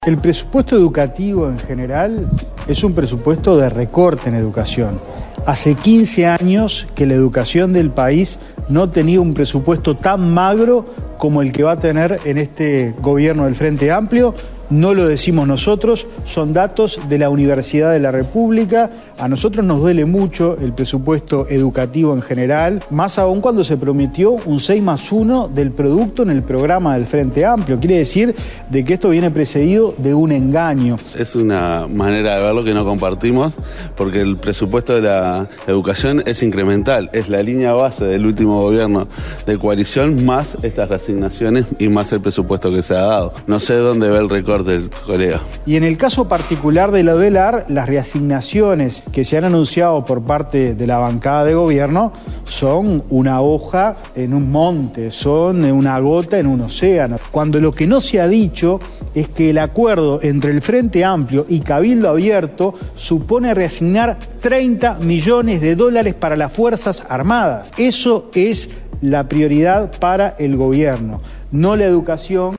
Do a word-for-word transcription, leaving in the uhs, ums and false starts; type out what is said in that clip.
El presupuesto educativo en general es un presupuesto de recorte en educación. Hace quince años que la educación del país no tenía un presupuesto tan magro como el que va a tener en este gobierno del Frente Amplio. No lo decimos nosotros, son datos de la Universidad de la República. A nosotros nos duele mucho el presupuesto educativo en general, más aún cuando se prometió un seis más uno del producto en el programa del Frente Amplio. Quiere decir de que esto viene precedido de un engaño. Es una manera de verlo que no compartimos, porque el presupuesto de la educación es incremental, es la línea base del último gobierno de coalición, más estas reasignaciones y más el presupuesto que se ha dado. No sé dónde ve el recorte del colega. Y en el caso particular de la UDELAR, las reasignaciones que se han anunciado por parte de la bancada de gobierno son una hoja en un monte, son una gota en un océano. Cuando lo que no se ha dicho es que el acuerdo entre el Frente Amplio y Cabildo Abierto supone reasignar treinta millones de dólares para las Fuerzas Armadas. Eso es la prioridad para el gobierno, no la educación.